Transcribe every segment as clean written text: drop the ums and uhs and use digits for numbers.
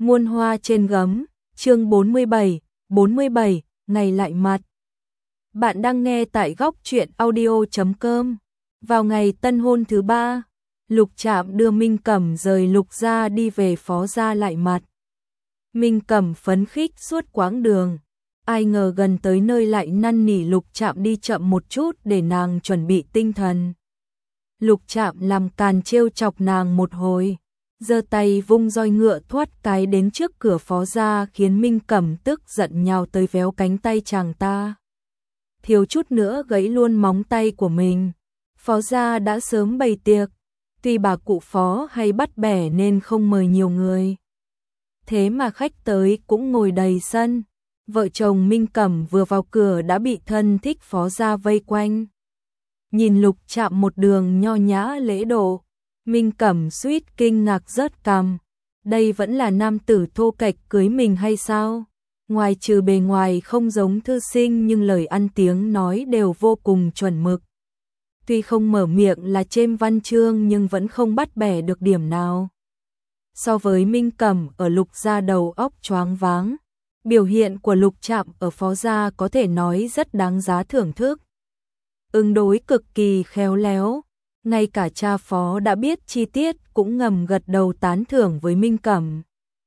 Muôn hoa trên gấm, chương 47, ngày lại mặt. Bạn đang nghe tại góc truyện audio.com. Vào ngày tân hôn thứ 3, Lục Trạm đưa Minh Cẩm rời Lục gia đi về Phó gia lại mặt. Minh Cẩm phấn khích suốt quãng đường, ai ngờ gần tới nơi lại năn nỉ Lục Trạm đi chậm một chút để nàng chuẩn bị tinh thần. Lục Trạm làm càn trêu chọc nàng một hồi, giơ tay vung roi ngựa thoát cái đến trước cửa Phó gia, khiến Minh Cẩm tức giận nhào tới véo cánh tay chàng ta, thiếu chút nữa gãy luôn móng tay của mình. Phó gia đã sớm bày tiệc, tuy bà cụ Phó hay bắt bẻ nên không mời nhiều người, thế mà khách tới cũng ngồi đầy sân. Vợ chồng Minh Cẩm vừa vào cửa đã bị thân thích Phó gia vây quanh. Nhìn Lục Trạm một đường nho nhã lễ độ, Minh Cẩm suýt kinh ngạc rớt cằm. Đây vẫn là nam tử thô kệch cưới mình hay sao? Ngoài trừ bề ngoài không giống thư sinh nhưng lời ăn tiếng nói đều vô cùng chuẩn mực. Tuy không mở miệng là chêm văn chương nhưng vẫn không bắt bẻ được điểm nào. So với Minh Cẩm ở Lục gia đầu óc choáng váng, biểu hiện của Lục Trạm ở Phó gia có thể nói rất đáng giá thưởng thức. Ứng đối cực kỳ khéo léo, ngay cả cha Phó đã biết chi tiết cũng ngầm gật đầu tán thưởng với Minh Cẩm.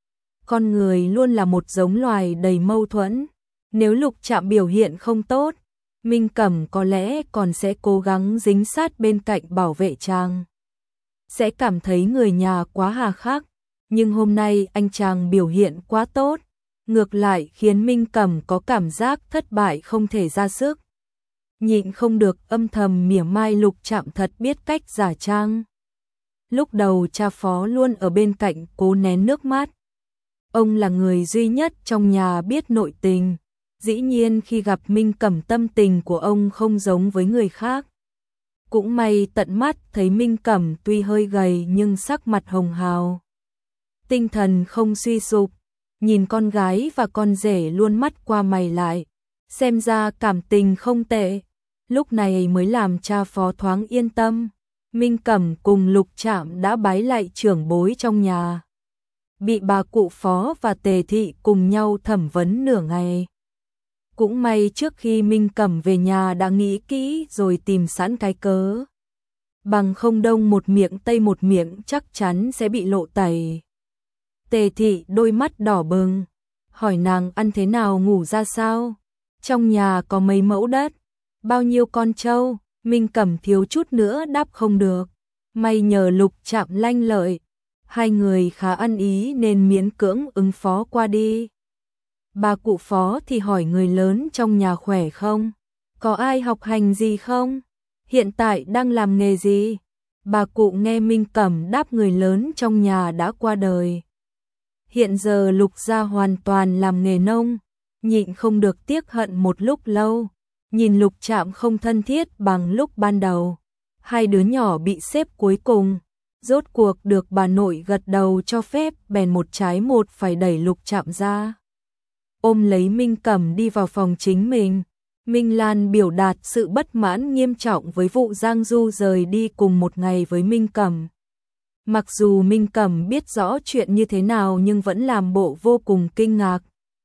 Con người luôn là một giống loài đầy mâu thuẫn, nếu Lục Trạm biểu hiện không tốt, Minh Cẩm có lẽ còn sẽ cố gắng dính sát bên cạnh bảo vệ chàng. Sẽ cảm thấy người nhà quá hà khắc, nhưng hôm nay anh chàng biểu hiện quá tốt, ngược lại khiến Minh Cẩm có cảm giác thất bại không thể ra sức. Nhịn không được âm thầm mỉa mai Lục Trạm thật biết cách giả trang. Lúc đầu cha Phó luôn ở bên cạnh cố nén nước mắt. Ông là người duy nhất trong nhà biết nội tình. Dĩ nhiên khi gặp Minh Cẩm tâm tình của ông không giống với người khác. Cũng may tận mắt thấy Minh Cẩm tuy hơi gầy nhưng sắc mặt hồng hào, tinh thần không suy sụp. Nhìn con gái và con rể luôn mắt qua mày lại, xem ra cảm tình không tệ. Lúc này mới làm cha Phó thoáng yên tâm. Minh Cẩm cùng Lục Trạm đã bái lại trưởng bối trong nhà, bị bà cụ Phó và Tề thị cùng nhau thẩm vấn nửa ngày. Cũng may trước khi Minh Cẩm về nhà đã nghĩ kỹ rồi tìm sẵn cái cớ, bằng không đông một miệng tây một miệng chắc chắn sẽ bị lộ tẩy. Tề thị đôi mắt đỏ bừng, hỏi nàng ăn thế nào ngủ ra sao, trong nhà có mấy mẫu đất, bao nhiêu con trâu. Minh Cẩm thiếu chút nữa đáp không được, may nhờ Lục Trạm lanh lợi, hai người khá ăn ý nên miễn cưỡng ứng phó qua đi. Bà cụ Phó thì hỏi người lớn trong nhà khỏe không, có ai học hành gì không, hiện tại đang làm nghề gì. Bà cụ nghe Minh Cẩm đáp người lớn trong nhà đã qua đời, hiện giờ Lục gia hoàn toàn làm nghề nông, nhịn không được tiếc hận một lúc lâu. Nhìn Lục Trạm không thân thiết bằng lúc ban đầu, hai đứa nhỏ bị xếp cuối cùng, rốt cuộc được bà nội gật đầu cho phép, bèn một trái một phải đẩy Lục Trạm ra, ôm lấy Minh Cẩm đi vào phòng chính mình. Minh Lan biểu đạt sự bất mãn nghiêm trọng với vụ Giang Du rời đi cùng một ngày với Minh Cẩm. Mặc dù Minh Cẩm biết rõ chuyện như thế nào nhưng vẫn làm bộ vô cùng kinh ngạc,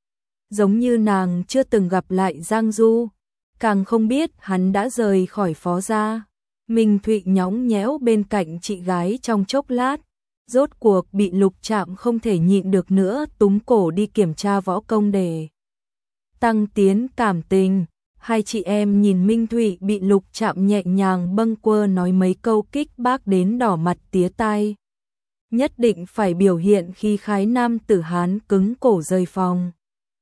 giống như nàng chưa từng gặp lại Giang Du, càng không biết hắn đã rời khỏi Phó gia. Minh Thụy nhõng nhẽo bên cạnh chị gái trong chốc lát, rốt cuộc bị Lục Trạm không thể nhịn được nữa túm cổ đi kiểm tra võ công để tăng tiến cảm tình. Hai chị em nhìn Minh Thụy bị Lục Trạm nhẹ nhàng bâng quơ nói mấy câu kích bác đến đỏ mặt tía tai. Nhất định phải biểu hiện khi khái nam tử Hán cứng cổ rời phòng.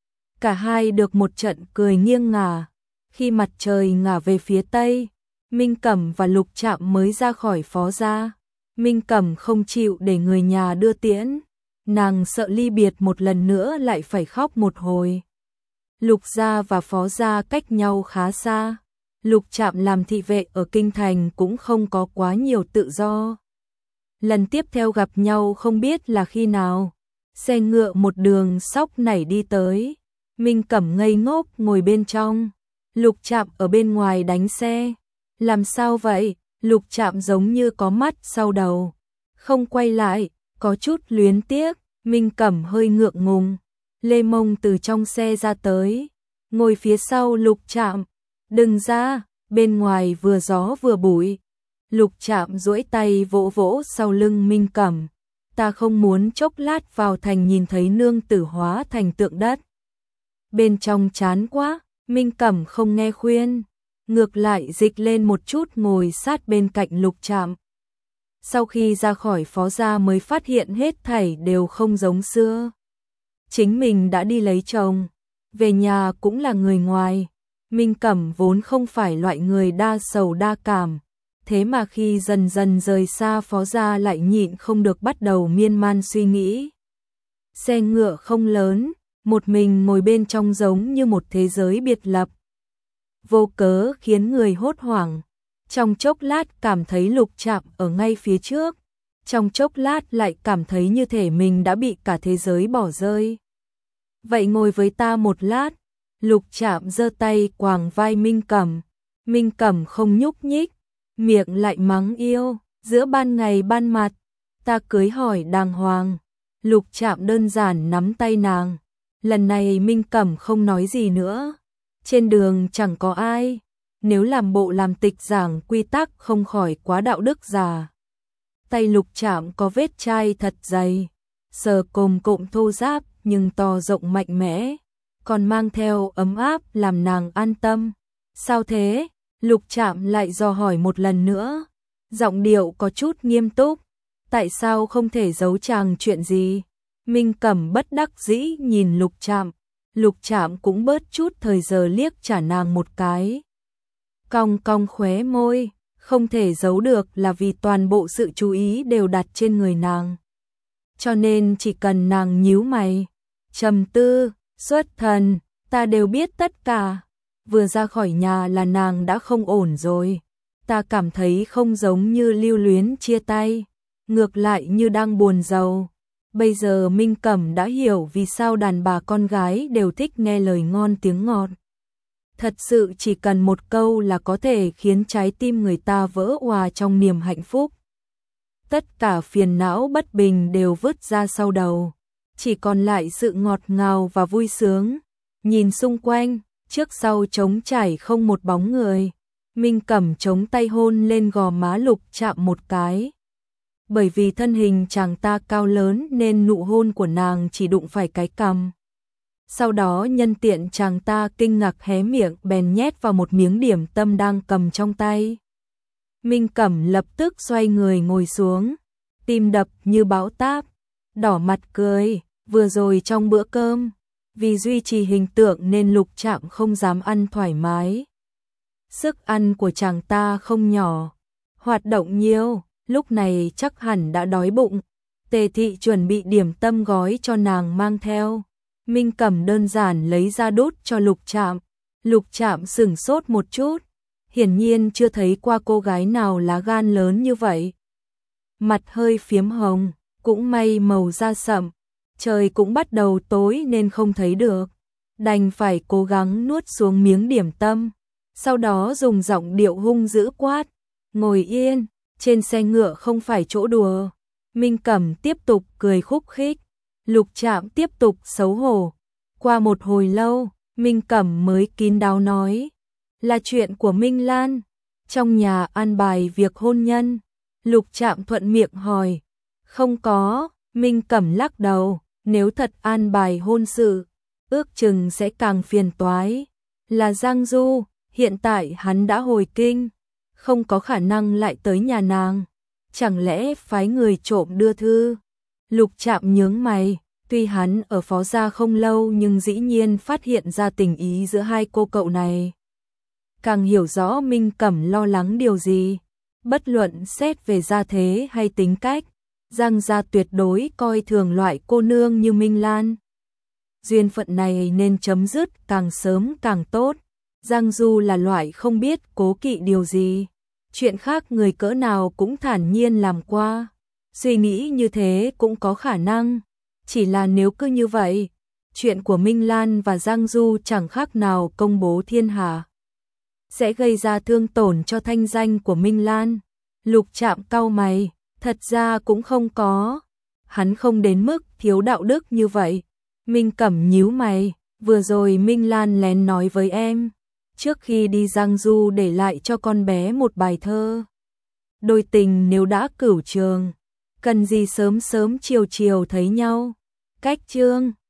Cả hai được một trận cười nghiêng ngả. Khi mặt trời ngả về phía tây, Minh Cẩm và Lục Trạm mới ra khỏi Phó gia. Minh Cẩm không chịu để người nhà đưa tiễn, nàng sợ ly biệt một lần nữa lại phải khóc một hồi. Lục gia và Phó gia cách nhau khá xa, Lục Trạm làm thị vệ ở kinh thành cũng không có quá nhiều tự do. Lần tiếp theo gặp nhau không biết là khi nào, xe ngựa một đường sóc nảy đi tới, Minh Cẩm ngây ngốc ngồi bên trong. Lục Trạm ở bên ngoài đánh xe. Làm sao vậy? Lục Trạm giống như có mắt sau đầu, không quay lại, có chút luyến tiếc. Minh Cẩm hơi ngượng ngùng. Lê Mông từ trong xe ra tới, ngồi phía sau Lục Trạm. Đừng ra, bên ngoài vừa gió vừa bụi. Lục Trạm duỗi tay vỗ vỗ sau lưng Minh Cẩm. Ta không muốn chốc lát vào thành nhìn thấy nương tử hóa thành tượng đất. Bên trong chán quá, Minh Cẩm không nghe khuyên. Ngược lại dịch lên một chút ngồi sát bên cạnh Lục Trạm. Sau khi ra khỏi phó gia mới phát hiện hết thảy đều không giống xưa. Chính mình đã đi lấy chồng, về nhà cũng là người ngoài. Minh Cẩm vốn không phải loại người đa sầu đa cảm, thế mà khi dần dần rời xa phó gia lại nhịn không được bắt đầu miên man suy nghĩ. Xe ngựa không lớn, một mình ngồi bên trong giống như một thế giới biệt lập. Vô cớ khiến người hốt hoảng, trong chốc lát cảm thấy Lục Trạm ở ngay phía trước, trong chốc lát lại cảm thấy như thể mình đã bị cả thế giới bỏ rơi. Vậy ngồi với ta một lát. Lục Trạm giơ tay quàng vai Minh Cẩm. Minh Cẩm không nhúc nhích, miệng lại mắng yêu, giữa ban ngày ban mặt, ta cưới hỏi đàng hoàng. Lục Trạm đơn giản nắm tay nàng. Lần này Minh Cẩm không nói gì nữa. Trên đường chẳng có ai, nếu làm bộ làm tịch giảng quy tắc không khỏi quá đạo đức già. Tay Lục Trạm có vết chai thật dày, sờ cồm cộm thô ráp nhưng to rộng mạnh mẽ, còn mang theo ấm áp làm nàng an tâm. Sao thế? Lục Trạm lại dò hỏi một lần nữa, giọng điệu có chút nghiêm túc. Tại sao không thể giấu chàng chuyện gì? Minh Cẩm bất đắc dĩ nhìn Lục Trạm. Lục Trạm cũng bớt chút thời giờ liếc trả nàng một cái. Cong cong khóe môi, không thể giấu được là vì toàn bộ sự chú ý đều đặt trên người nàng. Cho nên chỉ cần nàng nhíu mày, trầm tư, xuất thần, ta đều biết tất cả. Vừa ra khỏi nhà là nàng đã không ổn rồi. Ta cảm thấy không giống như lưu luyến chia tay, ngược lại như đang buồn giàu. Bây giờ Minh Cẩm đã hiểu vì sao đàn bà con gái đều thích nghe lời ngon tiếng ngọt. Thật sự chỉ cần một câu là có thể khiến trái tim người ta vỡ òa trong niềm hạnh phúc. Tất cả phiền não bất bình đều vứt ra sau đầu, chỉ còn lại sự ngọt ngào và vui sướng. Nhìn xung quanh, trước sau trống trải không một bóng người. Minh Cẩm chống tay hôn lên gò má Lục Trạm một cái. Bởi vì thân hình chàng ta cao lớn nên nụ hôn của nàng chỉ đụng phải cái cằm. Sau đó nhân tiện chàng ta kinh ngạc hé miệng bèn nhét vào một miếng điểm tâm đang cầm trong tay. Minh Cẩm lập tức xoay người ngồi xuống, tim đập như bão táp, đỏ mặt cười. Vừa rồi trong bữa cơm, vì duy trì hình tượng nên Lục Trạm không dám ăn thoải mái. Sức ăn của chàng ta không nhỏ, hoạt động nhiều, lúc này chắc hẳn đã đói bụng. Tề thị chuẩn bị điểm tâm gói cho nàng mang theo. Minh Cẩm đơn giản lấy ra đút cho Lục Trạm. Lục Trạm sửng sốt một chút, hiển nhiên chưa thấy qua cô gái nào lá gan lớn như vậy. Mặt hơi phiếm hồng, cũng may màu da sậm, trời cũng bắt đầu tối nên không thấy được, đành phải cố gắng nuốt xuống miếng điểm tâm, sau đó dùng giọng điệu hung dữ quát, ngồi yên, trên xe ngựa không phải chỗ đùa. Minh Cẩm tiếp tục cười khúc khích, Lục Trạm tiếp tục xấu hổ. Qua một hồi lâu, Minh Cẩm mới kín đáo nói, là chuyện của Minh Lan, trong nhà an bài việc hôn nhân. Lục Trạm thuận miệng hỏi, không có. Minh Cẩm lắc đầu, nếu thật an bài hôn sự, ước chừng sẽ càng phiền toái. Là Giang Du, hiện tại hắn đã hồi kinh, không có khả năng lại tới nhà nàng. Chẳng lẽ phái người trộm đưa thư? Lục Trạm nhướng mày, tuy hắn ở phó gia không lâu nhưng dĩ nhiên phát hiện ra tình ý giữa hai cô cậu này. Càng hiểu rõ Minh Cẩm lo lắng điều gì. Bất luận xét về gia thế hay tính cách, Giang gia tuyệt đối coi thường loại cô nương như Minh Lan. Duyên phận này nên chấm dứt càng sớm càng tốt. Giang Du là loại không biết cố kỵ điều gì, chuyện khác người cỡ nào cũng thản nhiên làm qua. Suy nghĩ như thế cũng có khả năng, chỉ là nếu cứ như vậy, chuyện của Minh Lan và Giang Du chẳng khác nào công bố thiên hạ, sẽ gây ra thương tổn cho thanh danh của Minh Lan. Lục Trạm cau mày, thật ra cũng không có. hắn không đến mức thiếu đạo đức như vậy. Minh Cẩm nhíu mày, vừa rồi Minh Lan lén nói với em, trước khi đi Giang Du để lại cho con bé một bài thơ. Đôi tình nếu đã cửu trường, cần gì sớm sớm chiều chiều thấy nhau. Cách chương